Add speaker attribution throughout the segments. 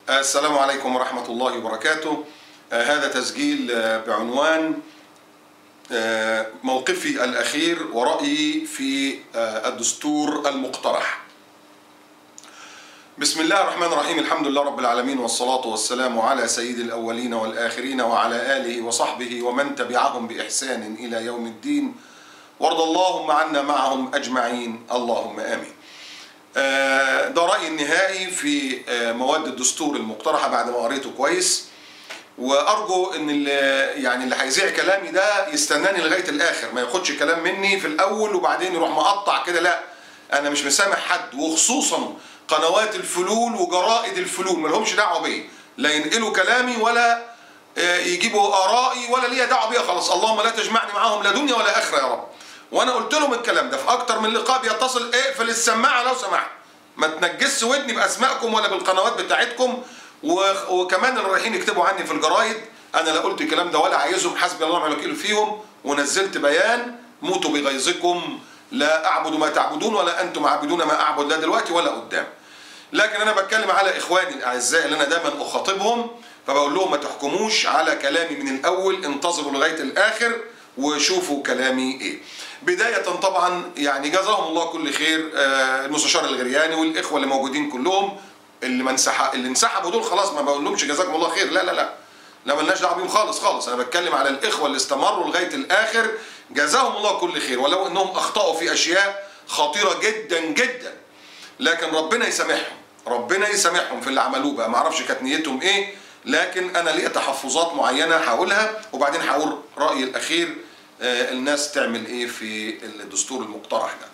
Speaker 1: السلام عليكم ورحمة الله وبركاته. هذا تسجيل بعنوان موقفي الأخير ورأيي في الدستور المقترح. بسم الله الرحمن الرحيم، الحمد لله رب العالمين، والصلاة والسلام على سيد الأولين والآخرين وعلى آله وصحبه ومن تبعهم بإحسان إلى يوم الدين، وارض اللهم عنا معهم أجمعين، اللهم آمين. ده رأيي النهائي في مواد الدستور المقترحة بعد ما قريته كويس، وأرجو إن اللي هيذيع كلامي ده يستناني لغاية الآخر، ما ياخدش كلام مني في الأول وبعدين يروح مقطع كده. لا، أنا مش مسامح حد، وخصوصا قنوات الفلول وجرائد الفلول مالهمش دعوة بيا، لا ينقلوا كلامي ولا يجيبوا آرائي ولا ليا دعوة بيا. خلاص، اللهم لا تجمعني معاهم لا دنيا ولا آخرة يا رب. وانا قلت لهم الكلام ده في اكتر من لقاء بيتصل، اقفل السماعه لو سمحت، ما تنجسش ودني باسمائكم ولا بالقنوات بتاعتكم. وكمان اللي رايحين يكتبوا عني في الجرايد، انا لا قلت الكلام ده ولا عايزهم، حسبي الله ونعم الوكيل فيهم. ونزلت بيان: موتوا بغيظكم، لا اعبد ما تعبدون ولا انتم عابدون ما اعبد، لا دلوقتي ولا قدام. لكن انا بتكلم على اخواني الاعزاء اللي انا دايما اخاطبهم، فبقول لهم ما تحكموش على كلامي من الاول، انتظروا لغايه الاخر وشوفوا كلامي ايه. بداية طبعا يعني جزاهم الله كل خير المستشار الغرياني والاخوة اللي موجودين كلهم، اللي انسحبوا دول خلاص ما بقول لهمش جزاكم الله خير، لا لا لا لا، مالناش دعوه بيهم خالص خالص. انا بتكلم على الاخوة اللي استمروا لغاية الاخر، جزاهم الله كل خير، ولو انهم اخطأوا في اشياء خطيرة جدا جدا، لكن ربنا يسامحهم، ربنا يسامحهم في اللي عملوه. بقى ما اعرفش كانت نيتهم ايه، لكن انا ليا تحفظات معينة هقولها، وبعدين هقول رأيي الاخير الناس تعمل ايه في الدستور المقترح ده.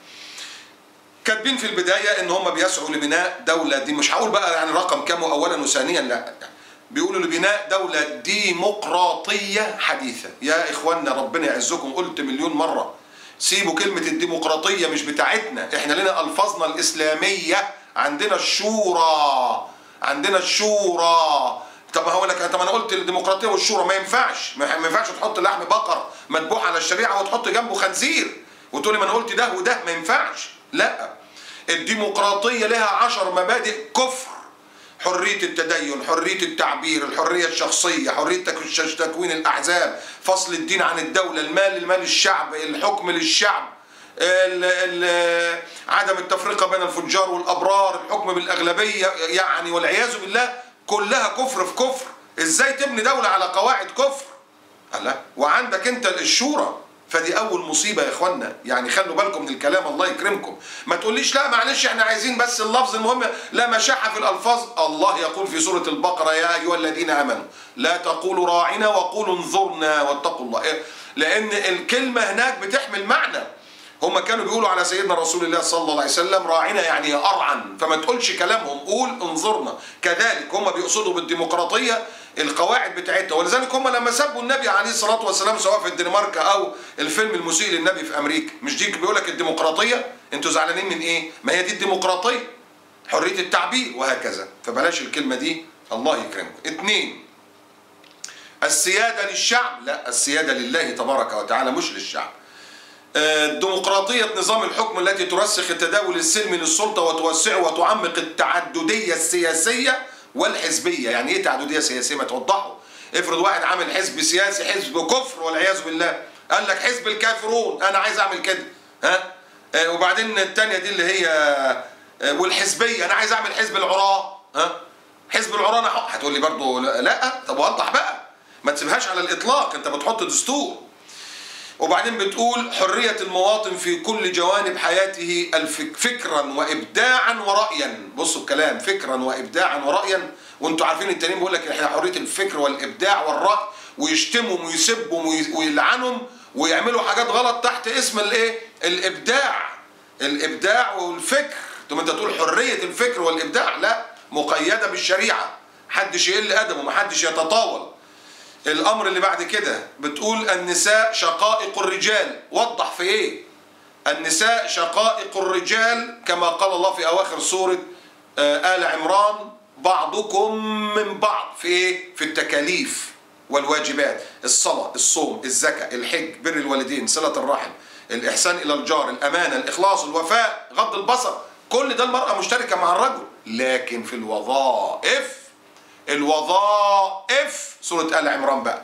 Speaker 1: كاتبين في البدايه ان هم بيسعوا لبناء دوله، دي مش هقول بقى يعني رقم كام اولا وثانيا، لا، بيقولوا لبناء دوله ديمقراطيه حديثه. يا اخواننا ربنا يعزكم، قلت مليون مره سيبوا كلمه الديمقراطيه، مش بتاعتنا احنا، لنا الفاظنا الاسلاميه، عندنا الشورى، عندنا الشورى. طب هقول لك، طب انا قلت الديمقراطيه والشورى، ما ينفعش تحط لحم بقر مذبوح على الشريعه وتحط جنبه خنزير وتقول لي ما انا قلت ده وده، ما ينفعش. لا، الديمقراطيه لها 10 مبادئ كفر: حريه التدين، حريه التعبير، الحريه الشخصيه، حريه تكوين الاحزاب، فصل الدين عن الدوله، المال لمال الشعب، الحكم للشعب، عدم التفرقه بين الفجار والابرار، الحكم بالاغلبيه، يعني والعياذ بالله كلها كفر في كفر. ازاي تبني دولة على قواعد كفر؟ لا، وعندك انت الشورى، فدي اول مصيبة يا اخوانا. يعني خلوا بالكم من الكلام، الله يكرمكم. ما تقوليش لا معلش احنا عايزين بس اللفظ المهم، لا مشاحة في الالفاظ. الله يقول في سورة البقرة: يا ايها الذين امنوا لا تقولوا راعنا وقولوا انظرنا واتقوا الله، لان الكلمة هناك بتحمل معنى. هم كانوا بيقولوا على سيدنا رسول الله صلى الله عليه وسلم راعنا يعني أرعن، فما تقولش كلامهم، قول انظرنا. كذلك هم بيقصدوا بالديمقراطية القواعد بتاعتها، ولذلك هم لما سبوا النبي عليه الصلاة والسلام سواء في الدنمارك أو الفيلم المسيء للنبي في أمريكا، مش دي بيقول لك الديمقراطية؟ أنتوا زعلانين من إيه؟ ما هي دي الديمقراطية، حرية التعبير وهكذا. فبلاش الكلمة دي، الله يكرمكم. 2، السيادة للشعب، لا، السيادة لله تبارك وتعالى مش للشعب. ديمقراطية نظام الحكم التي ترسخ التداول السلمي للسلطة وتوسعه وتعمق التعددية السياسية والحزبية. يعني ايه تعددية سياسية؟ ما توضحه. افرض واحد عامل حزب سياسي، حزب كفر والعياذ بالله، قال لك حزب الكافرون، انا عايز اعمل كده، ها، وبعدين الثانية دي اللي هي والحزبية، انا عايز اعمل حزب العراة، ها، حزب العراة انا هتقول لي برضه لا. طب وضح بقى، ما تسيبهاش على الاطلاق، انت بتحط دستور. وبعدين بتقول حرية المواطن في كل جوانب حياته فكرا وإبداعا ورأيا. بصوا الكلام، فكرا وإبداعا ورأيا، وانتوا عارفين التانيين بيقول لك احنا حرية الفكر والإبداع والرأي، ويشتمهم ويسبهم ويلعنهم ويعملوا حاجات غلط تحت اسم الايه؟ الإبداع والفكر. ثم انت تقول حرية الفكر والإبداع، لا، مقيدة بالشريعة، محدش يقل أدبه، محدش يتطاول. الأمر اللي بعد كده بتقول النساء شقائق الرجال. وضح في إيه؟ النساء شقائق الرجال كما قال الله في أواخر سورة آل عمران: بعضكم من بعض. في إيه؟ في التكاليف والواجبات: الصلاة، الصوم، الزكاة، الحج، بر الوالدين، صلة الرحم، الإحسان إلى الجار، الأمانة، الإخلاص، الوفاء، غض البصر. كل ده المرأة مشتركة مع الرجل، لكن في الوظائف الوظائف سورة آل عمران بقى،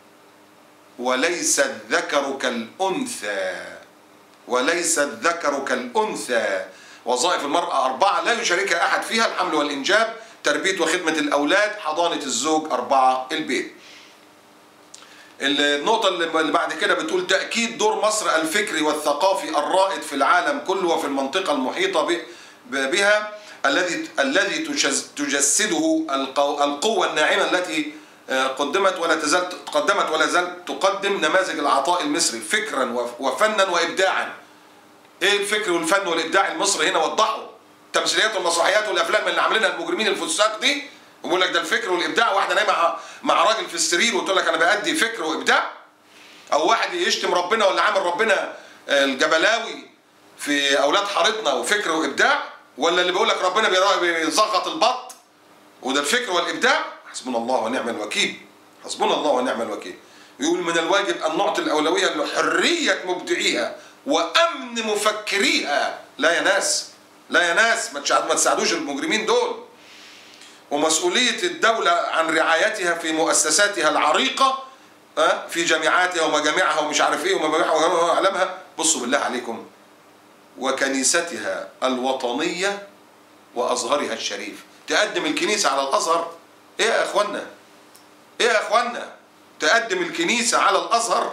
Speaker 1: وليس الذكر كالأنثى، وليس الذكر كالأنثى. وظائف المرأة 4 لا يشاركها أحد فيها: الحمل والإنجاب، تربية وخدمة الأولاد، حضانة الزوج، 4 البيت. النقطة اللي بعد كده بتقول تأكيد دور مصر الفكري والثقافي الرائد في العالم كله وفي المنطقة المحيطة بها، الذي تجسده القوة الناعمة التي قدمت ولا زالت تقدم نماذج العطاء المصري فكرا وفنا وإبداعا. ايه الفكر والفن والإبداع المصري هنا؟ وضحوا. التمثيليات والمسرحيات والأفلام اللي عاملينها المجرمين الفساق دي، ويقول لك ده الفكر والإبداع، واحدة نايمة مع راجل في السرير وتقول لك أنا بأدي فكر وإبداع، أو واحد يشتم ربنا ولا عامل ربنا الجبلاوي في أولاد حارتنا وفكر وإبداع، ولا اللي بيقول لك ربنا بيزغط البط وده الفكر والإبداع. حسبنا الله ونعم الوكيل، حسبنا الله ونعم الوكيل. يقول من الواجب أن نعطي الأولوية لحرية مبدعيها وأمن مفكريها. لا يا ناس، لا يا ناس، ما تساعدوش المجرمين دول. ومسؤولية الدولة عن رعايتها في مؤسساتها العريقة، في جامعاتها ومجامعها ومش عارف ايه ومجامعها وأعلامها. بصوا بالله عليكم، وكنيستها الوطنية وأزهرها الشريف. تقدم الكنيسة على الأزهر؟ ايه يا اخوانا؟ ايه يا اخوانا؟ تقدم الكنيسة على الأزهر؟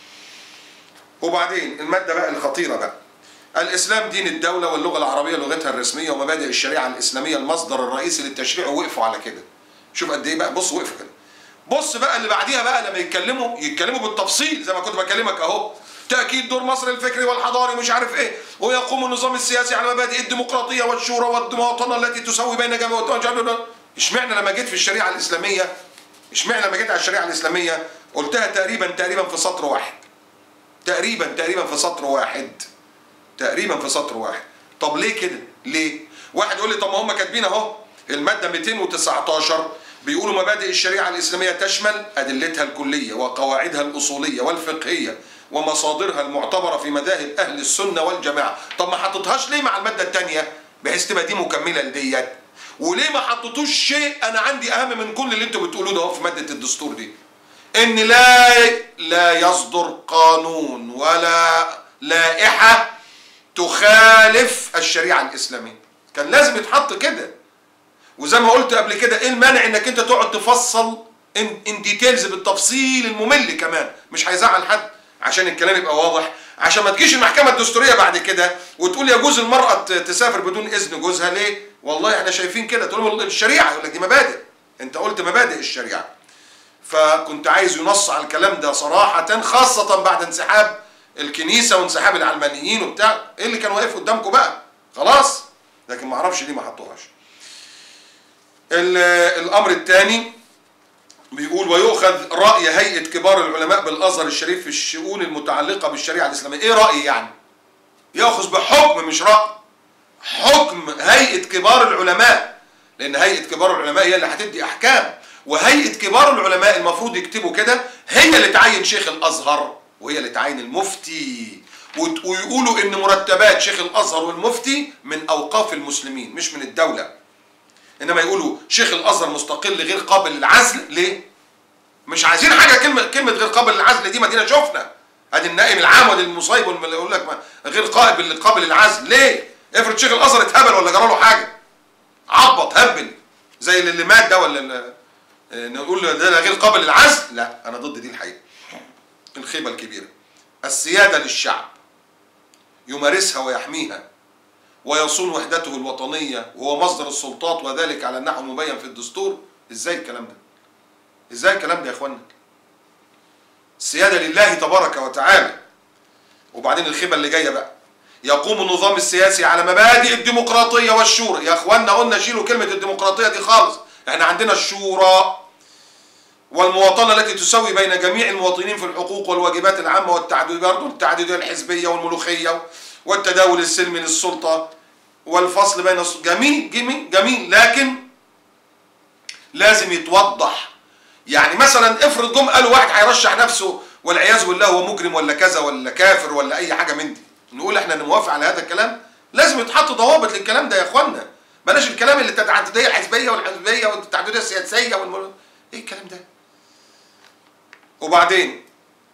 Speaker 1: وبعدين المادة بقى الخطيرة بقى: الإسلام دين الدولة واللغة العربية لغتها الرسمية ومبادئ الشريعة الإسلامية المصدر الرئيسي للتشريع. ووقفوا على كده. شوف قد إيه بقى، بص وقفوا كده. بص بقى اللي بعديها بقى لما يتكلموا بالتفصيل زي ما كنت بكلمك أهو: تأكيد دور مصر الفكري والحضاري ومش عارف إيه، ويقوم النظام السياسي على مبادئ الديمقراطية والشورى والمواطنة التي تسوي بين جميع. اشمعنى لما جيت في الشريعة الإسلامية، اشمعنى لما جيت على الشريعة الإسلامية قلتها تقريبا في سطر واحد، تقريبا في سطر واحد، تقريبا في سطر واحد. طب ليه كده؟ ليه؟ واحد يقول لي طب ما هم كاتبين اهو المادة 219 بيقولوا مبادئ الشريعة الإسلامية تشمل أدلتها الكلية وقواعدها الأصولية والفقهية ومصادرها المعتبرة في مذاهب أهل السنة والجماعة. طب ما حطيتهاش ليه مع المادة الثانية بحيث تبقى دي مكملة لديت؟ وليه ما حطيتوش شيء أنا عندي أهم من كل اللي أنتوا بتقولوه ده في مادة الدستور دي؟ إن لا يصدر قانون ولا لائحة تخالف الشريعة الإسلامية. كان لازم يتحط كده. وزي ما قلت قبل كده، ايه المانع انك انت تقعد تفصل ان ديتيلز بالتفصيل الممل كمان، مش هيزعل حد عشان الكلام يبقى واضح، عشان ما تجيش المحكمة الدستورية بعد كده وتقول يجوز المرأة تسافر بدون إذن جوزها. ليه؟ والله احنا شايفين كده. تقول الشريعة، يقول لك دي مبادئ، انت قلت مبادئ الشريعة. فكنت عايز ينص على الكلام ده صراحة، خاصة بعد انسحاب الكنيسة وانسحاب العلمانيين وبتاع. ايه اللي كان واقف قدامكم بقى؟ خلاص. لكن ما اعرفش ليه ما حطوهاش. الامر الثاني بيقول ويؤخذ رأي هيئة كبار العلماء بالازهر الشريف في الشؤون المتعلقة بالشريعة الاسلامية. ايه رأي يعني؟ يأخذ بحكم مش رأي، حكم هيئة كبار العلماء، لان هيئة كبار العلماء هي اللي هتدي احكام. وهيئة كبار العلماء المفروض يكتبوا كده هي اللي تعين شيخ الازهر وهي اللي تعين المفتي، ويقولوا ان مرتبات شيخ الازهر والمفتي من اوقاف المسلمين مش من الدولة. انما يقولوا شيخ الازهر مستقل غير قابل للعزل. ليه؟ مش عايزين حاجه كلمه غير قابل للعزل دي، ما دينا شفنا ادي النائب العام وادي المصيب اللي يقول لك غير قابل للعزل. ليه؟ افرض شيخ الازهر اتهبل ولا جرى له حاجه، عبط هبل زي اللي مات ده، ولا نقول ده غير قابل للعزل؟ لا، انا ضد دي الحقيقه. الخيبه الكبيره. السياده للشعب يمارسها ويحميها ويصون وحدته الوطنية وهو مصدر السلطات، وذلك على النحو المبين في الدستور. ازاي الكلام ده؟ ازاي الكلام ده يا اخوانا؟ السيادة لله تبارك وتعالى. وبعدين الخيبة اللي جاية بقى: يقوم النظام السياسي على مبادئ الديمقراطية والشورى. يا اخوانا قلنا شيلوا كلمة الديمقراطية دي خالص، احنا عندنا الشورى والمواطنة التي تسوي بين جميع المواطنين في الحقوق والواجبات العامة، والتعددية الحزبية والملوخية والتداول السلمي للسلطة والفصل بين جميل جميل جميل، لكن لازم يتوضح. يعني مثلا افرض جم قالوا واحد هيرشح نفسه والعياذ بالله هو مجرم ولا كذا ولا كافر ولا اي حاجه من دي، نقول احنا موافق على هذا الكلام؟ لازم يتحط ضوابط للكلام ده يا اخوانا. بلاش الكلام اللي التعدديه الحزبيه والحزبيه والتعدديه السياسيه ايه الكلام ده؟ وبعدين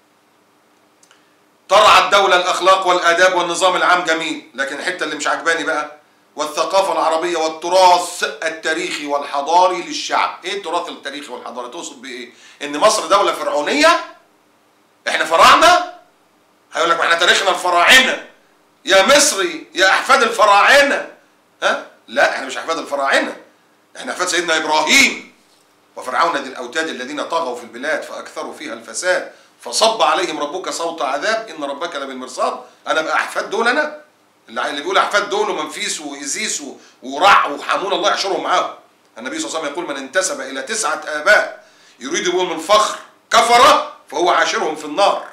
Speaker 1: ترعى الدولة الأخلاق والآداب والنظام العام جميل، لكن الحتة اللي مش عجباني بقى والثقافة العربية والتراث التاريخي والحضاري للشعب. ايه التراث التاريخي والحضاري؟ تقصد بايه؟ ان مصر دولة فرعونية؟ احنا فراعنة؟ هيقول لك ما احنا تاريخنا الفراعنة يا مصري يا احفاد الفراعنة. ها؟ لا احنا مش احفاد الفراعنة، احنا احفاد سيدنا ابراهيم. وفرعون ذي الاوتاد الذين طغوا في البلاد فاكثروا فيها الفساد فصب عليهم ربك صوت عذاب ان ربك لبالمرصاد. انا بقى احفاد دول؟ انا اللي بيقول احفاد دول ومنفيس وازيس ورع وحامون الله يحشرهم معاهم. النبي صلى الله عليه وسلم يقول من انتسب الى 9 آباء يريد بهم من الفخر كفر فهو عاشرهم في النار.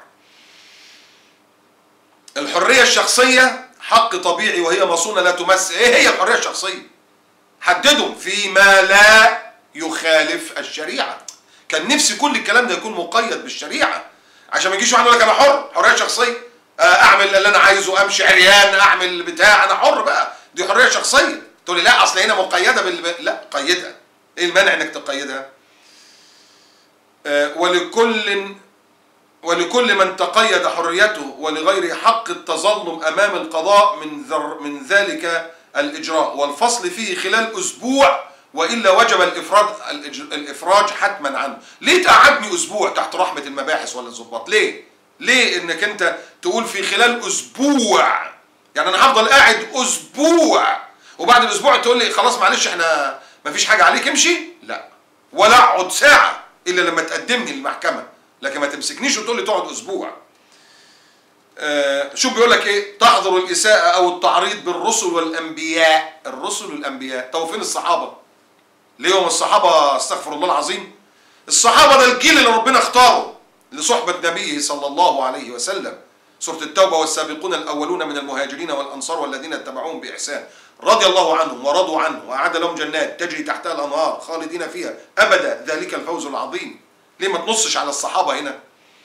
Speaker 1: الحرية الشخصية حق طبيعي وهي مصونة لا تمس. ايه هي الحرية الشخصية؟ حددهم فيما لا يخالف الشريعة. كان نفسي كل الكلام ده يكون مقيد بالشريعة عشان ما يجيش واحد يقول لك انا حر، حرية شخصية، اعمل اللي انا عايزه، امشي عريان، اعمل بتاع، انا حر بقى، دي حرية شخصية. تقول لي لا اصل هنا مقيدة لا قيدها. ايه المانع انك تقيدها؟ ولكل من تقيد حريته ولغيره حق التظلم امام القضاء من ذلك الاجراء والفصل فيه خلال اسبوع والا وجب الافراج حتما عنه. ليه تقعدني اسبوع تحت رحمة المباحث ولا الضباط؟ ليه انك انت تقول في خلال اسبوع؟ يعني انا هفضل قاعد اسبوع وبعد الاسبوع تقول لي خلاص معلش احنا مفيش حاجة عليك امشي؟ لا، ولا اقعد ساعة الا لما تقدمني للمحكمة، لكن ما تمسكنيش وتقول لي تقعد اسبوع. شوف بيقول لك ايه؟ تحظر الاساءة او التعريض بالرسل والانبياء. الرسل والانبياء، طب فين الصحابة؟ ليهم الصحابة استغفر الله العظيم؟ الصحابة ده الجيل اللي ربنا اختاره لصحبة نبيه صلى الله عليه وسلم. سورة التوبة والسابقون الأولون من المهاجرين والأنصار والذين اتبعوهم بإحسان رضي الله عنهم ورضوا عنه وأعد لهم جنات تجري تحتها الأنهار خالدين فيها أبدا ذلك الفوز العظيم. ليه ما تنصش على الصحابة هنا؟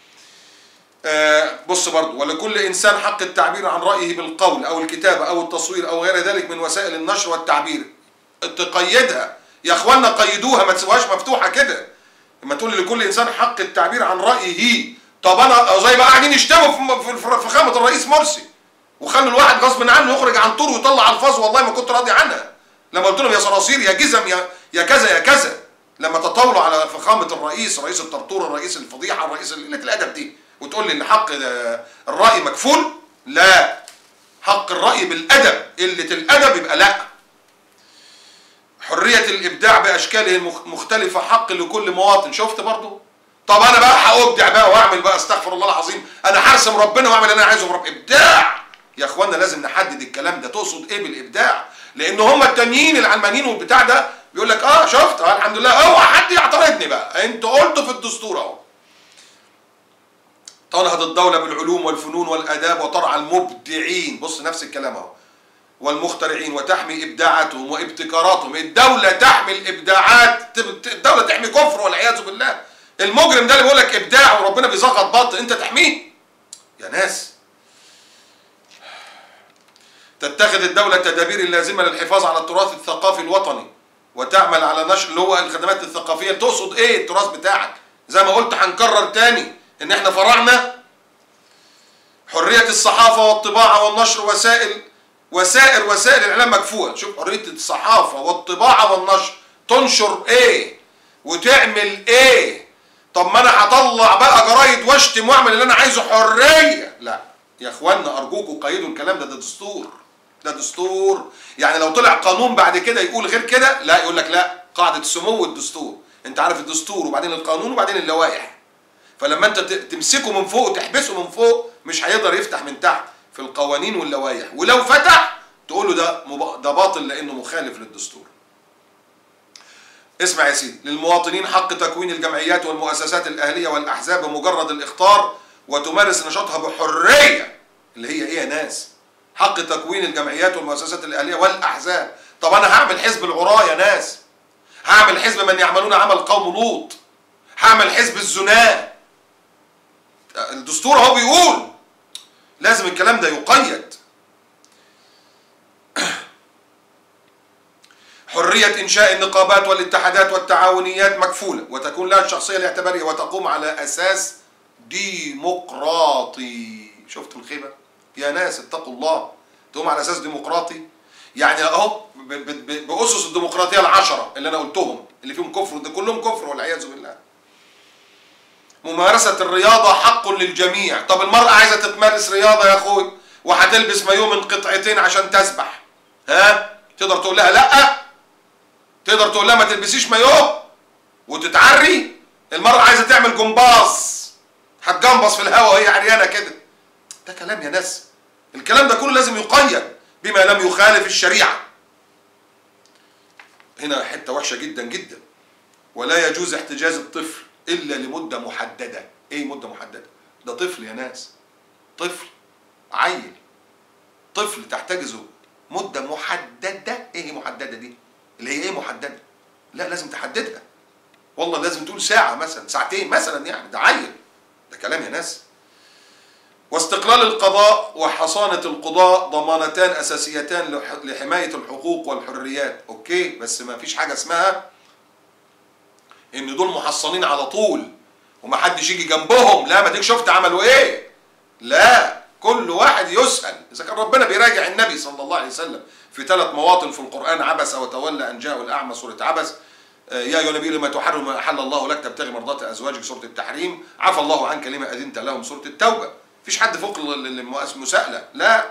Speaker 1: بص برضو ولكل إنسان حق التعبير عن رأيه بالقول أو الكتابة أو التصوير أو غير ذلك من وسائل النشر والتعبير. تقيدها يا اخوانا، قيدوها، ما تسيبوهاش مفتوحه كده. لما تقول لكل انسان حق التعبير عن رايه، طب انا زي ما قاعدين يشتموا في فخامه الرئيس مرسي وخلوا الواحد غصب عنه يخرج عن طوره ويطلع الفاظ والله ما كنت راضي عنها. لما قلت لهم يا صراصير يا جزم يا كذا يا كذا، لما تطاولوا على فخامه الرئيس، رئيس الطرطور، الرئيس الفضيحه، الرئيس قله الادب دي، وتقول لي ان حق الراي مكفول؟ لا، حق الراي بالادب، قله الادب يبقى لا. حرية الإبداع بأشكاله المختلفة حق لكل مواطن. شفت برضو؟ طب أنا بقى هأبدع بقى وأعمل بقى استغفر الله العظيم، أنا هرسم ربنا وأعمل اللي أنا عايزه برب إبداع. يا إخوانا لازم نحدد الكلام ده، تقصد إيه بالإبداع؟ لأن هم التانيين العلمانيين والبتاع ده بيقول لك شفت الحمد لله، أوعى حد يعترضني بقى، أنت قلته في الدستور أهو. تنهض الدولة بالعلوم والفنون والآداب وترعى المبدعين، بص نفس الكلام أهو، والمخترعين وتحمي ابداعاتهم وابتكاراتهم. الدولة تحمي الابداعات، الدولة تحمي كفر والعياذ بالله. المجرم ده اللي بيقول لك ابداع وربنا بيزغط باطل انت تحميه يا ناس. تتخذ الدولة التدابير اللازمة للحفاظ على التراث الثقافي الوطني وتعمل على نشر اللي هو الخدمات الثقافية. تقصد ايه التراث بتاعك؟ زي ما قلت هنكرر تاني ان احنا فرعنا. حرية الصحافة والطباعة والنشر وسائل الاعلام مكفوءه. شوف حريه الصحافه والطباعه والنشر، تنشر ايه وتعمل ايه؟ طب ما انا هطلع بقى جرايد واشتم واعمل اللي انا عايزه، حريه؟ لا يا اخوانا ارجوكوا قيدوا الكلام ده، ده دستور، ده دستور. يعني لو طلع قانون بعد كده يقول غير كده، لا يقول لك لا، قاعده سمو الدستور. انت عارف الدستور وبعدين القانون وبعدين اللوائح، فلما انت تمسكه من فوق وتحبسه من فوق مش هيقدر يفتح من تحت في القوانين واللوائح، ولو فتح تقول له ده باطل لانه مخالف للدستور. اسمع يا سيدي، للمواطنين حق تكوين الجمعيات والمؤسسات الاهليه والاحزاب بمجرد الاخطار وتمارس نشاطها بحريه. اللي هي ايه يا ناس؟ حق تكوين الجمعيات والمؤسسات الاهليه والاحزاب. طب انا هعمل حزب العراة يا ناس، هعمل حزب من يعملون عمل قوم لوط، هعمل حزب الزناه. الدستور اهو بيقول لازم الكلام ده يقيد. حرية إنشاء النقابات والاتحادات والتعاونيات مكفولة، وتكون لها الشخصية الاعتبارية، وتقوم على أساس ديمقراطي. شفتوا الخيبة؟ يا ناس اتقوا الله، تقوم على أساس ديمقراطي. يعني أهو بأسس الديمقراطية العشرة اللي أنا قلتهم اللي فيهم كفر، ده كلهم كفر والعياذ بالله. ممارسة الرياضة حق للجميع. طب المرأة عايزة تمارس رياضة يا أخوي وهتلبس مايوه من قطعتين عشان تسبح، ها؟ تقدر تقول لها لأ؟ تقدر تقول لها ما تلبسيش مايوه وتتعري؟ المرأة عايزة تعمل جمباز، هتجمبص في الهواء وهي عريانة كده. ده كلام يا ناس. الكلام ده كله لازم يقيد بما لم يخالف الشريعة. هنا حتة وحشة جدا جدا. ولا يجوز احتجاز الطفل إلا لمدة محددة. إيه مدة محددة؟ ده طفل يا ناس، طفل، عيل، طفل تحتجزه مدة محددة. إيه محددة دي؟ اللي هي إيه محددة؟ لا لازم تحددها. والله لازم تقول ساعة مثلا، ساعتين مثلا، يعني ده عيل. ده كلام يا ناس. واستقلال القضاء وحصانة القضاء ضمانتان أساسيتان لحماية الحقوق والحريات. أوكي، بس ما فيش حاجة اسمها إن دول محصنين على طول ومحدش يجي جنبهم. لا، ما ديك شفت عملوا إيه؟ لا، كل واحد يسأل. إذا كان ربنا بيراجع النبي صلى الله عليه وسلم في 3 مواطن في القرآن: عبس وتولى أن جاءه الأعمى سورة عبس، يا أيها النبي لما تحرم ما أحل الله لك تبتغي مرضات أزواجك سورة التحريم، عفى الله عنك لما أذنت لهم سورة التوبة. مفيش حد فوق المساءلة، لا.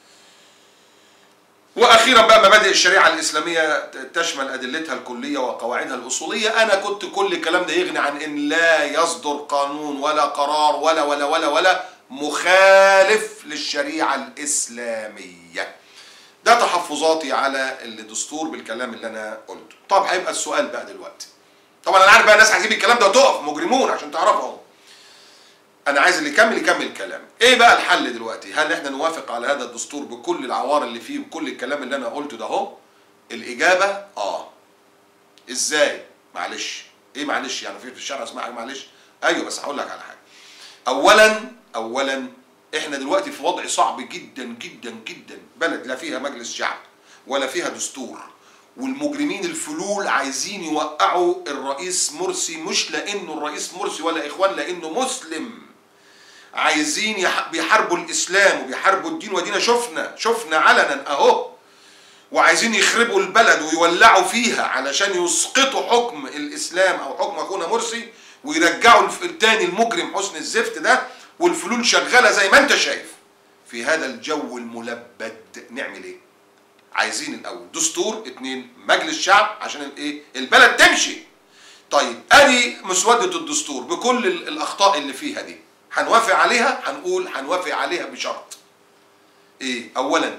Speaker 1: وأخيرا بقى مبادئ الشريعة الإسلامية تشمل أدلتها الكلية وقواعدها الأصولية. أنا كنت كل الكلام ده يغني عن إن لا يصدر قانون ولا قرار ولا ولا ولا ولا مخالف للشريعة الإسلامية. ده تحفظاتي على الدستور بالكلام اللي أنا قلته. طب هيبقى السؤال بقى دلوقتي، طبعا أنا عارف بقى الناس هتجيب الكلام ده وتقف مجرمون عشان تعرفوا. أنا عايز اللي يكمل الكلام. إيه بقى الحل دلوقتي؟ هل إحنا نوافق على هذا الدستور بكل العوار اللي فيه وكل الكلام اللي أنا قلته ده أهو؟ الإجابة إزاي؟ معلش. إيه معلش؟ يعني في الشارع اسمها معلش؟ أيوه، بس هقول لك على حاجة. أولاً إحنا دلوقتي في وضع صعب جدا جدا جدا. بلد لا فيها مجلس شعب ولا فيها دستور، والمجرمين الفلول عايزين يوقعوا الرئيس مرسي، مش لأنه الرئيس مرسي ولا إخوان، لأنه مسلم. عايزين بيحاربوا الإسلام وبيحاربوا الدين، ودينا شفنا علنا أهو. وعايزين يخربوا البلد ويولعوا فيها علشان يسقطوا حكم الإسلام أو حكم أخونا مرسي ويرجعوا التاني المجرم حسن الزفت ده. والفلول شغالة زي ما انت شايف. في هذا الجو الملبد نعمل ايه؟ عايزين الأول دستور، 2 مجلس شعب عشان الايه؟ البلد تمشي. طيب ادي مسودة الدستور بكل الأخطاء اللي فيها دي، هنوافق عليها؟ هنقول هنوافق عليها بشرط ايه؟ أولا،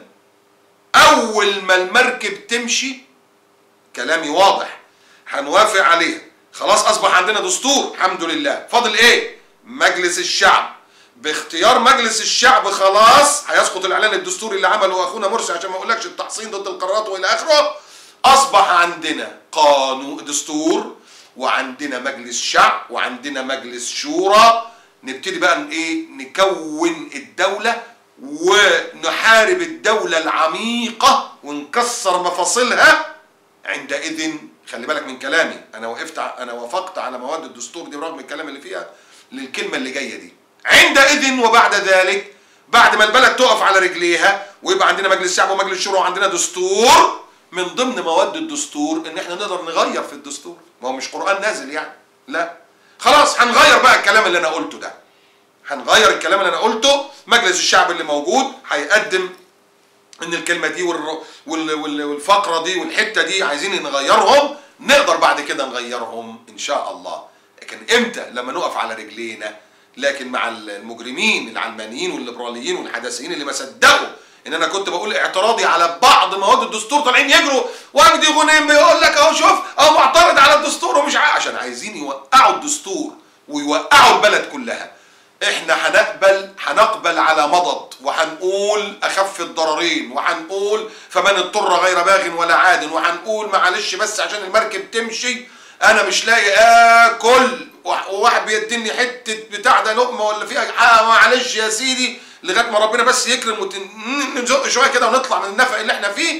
Speaker 1: أول ما المركب تمشي، كلامي واضح، هنوافق عليها. خلاص أصبح عندنا دستور الحمد لله. فاضل ايه؟ مجلس الشعب. باختيار مجلس الشعب خلاص هيسقط الاعلان الدستوري اللي عمله اخونا مرسي عشان ما اقولكش التحصين ضد القرارات والى اخره. اصبح عندنا قانون دستور، وعندنا مجلس شعب، وعندنا مجلس شورى. نبتدي بقى نكون الدولة ونحارب الدولة العميقة ونكسر مفاصلها. عندئذ خلي بالك من كلامي، انا وافقت على مواد الدستور دي برغم الكلام اللي فيها للكلمة اللي جاية دي. عندئذ وبعد ذلك، بعد ما البلد تقف على رجليها ويبقى عندنا مجلس شعب ومجلس شورى وعندنا دستور، من ضمن مواد الدستور ان احنا نقدر نغير في الدستور. ما هو مش قرآن نازل يعني، لا. خلاص هنغير بقى الكلام اللي انا قلته ده. هنغير الكلام اللي انا قلته. مجلس الشعب اللي موجود هيقدم ان الكلمة دي والفقرة دي والحتة دي عايزين نغيرهم. نقدر بعد كده نغيرهم ان شاء الله. لكن امتى؟ لما نقف على رجلينا. لكن مع المجرمين العلمانيين والليبراليين والحداثيين اللي ما صدقوا ان انا كنت بقول اعتراضي على بعض مواد الدستور، طالعين يجروا وجدي غنيم بيقول لك اهو شوف اهو معترض على الدستور ومش عشان عايزين يوقعوا الدستور ويوقعوا البلد كلها. احنا هنقبل على مضض، وهنقول اخف الضررين، وهنقول فمن اضطر غير باغ ولا عاد، وهنقول معلش بس عشان المركب تمشي انا مش لاقي اكل وواحد بيديني حته بتاع ده لقمه ولا فيها معلش يا سيدي لغايه ما ربنا بس يكرم ونزق شويه كده ونطلع من النفق اللي احنا فيه.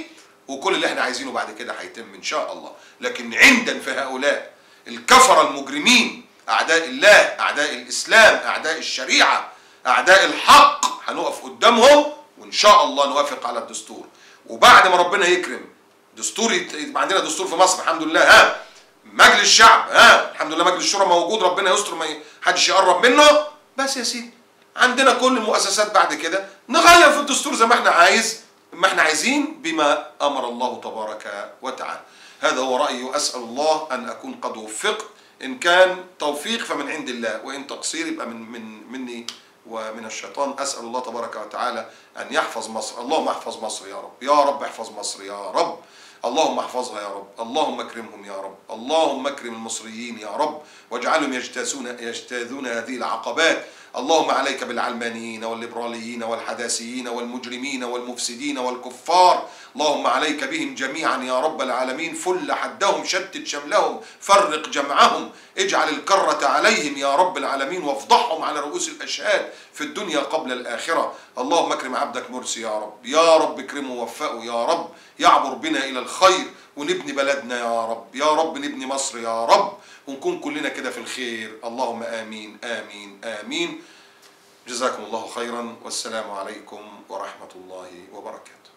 Speaker 1: وكل اللي احنا عايزينه بعد كده هيتم ان شاء الله. لكن عند في هؤلاء الكفرة المجرمين اعداء الله، اعداء الاسلام، اعداء الشريعة، اعداء الحق، هنقف قدامهم وان شاء الله نوافق على الدستور. وبعد ما ربنا يكرم دستور، يبقى عندنا دستور في مصر الحمد لله، مجلس الشعب، الحمد لله مجلس الشورى موجود، ربنا يستر ما حدش يقرب منه، بس يا سيدي عندنا كل المؤسسات بعد كده نغير في الدستور زي ما احنا عايزين بما امر الله تبارك وتعالى. هذا هو رأيي، واسأل الله ان اكون قد وفقت. ان كان توفيق فمن عند الله، وان تقصير يبقى مني ومن الشيطان. اسأل الله تبارك وتعالى ان يحفظ مصر. اللهم احفظ مصر يا رب، يا رب احفظ مصر يا رب، اللهم احفظها يا رب، اللهم اكرمهم يا رب، اللهم اكرم المصريين يا رب، واجعلهم يجتازون هذه العقبات. اللهم عليك بالعلمانيين والليبراليين والحداثيين والمجرمين والمفسدين والكفار، اللهم عليك بهم جميعا يا رب العالمين. فل حدهم، شتت شملهم، فرق جمعهم، اجعل الكرة عليهم يا رب العالمين، وافضحهم على رؤوس الأشهاد في الدنيا قبل الآخرة. اللهم اكرم عبدك مرسي يا رب، يا رب اكرمه ووفقه يا رب، يعبر بنا إلى الخير ونبني بلدنا يا رب، يا رب نبني مصر يا رب، ونكون كلنا كده في الخير. اللهم آمين آمين آمين. جزاكم الله خيرا، والسلام عليكم ورحمة الله وبركاته.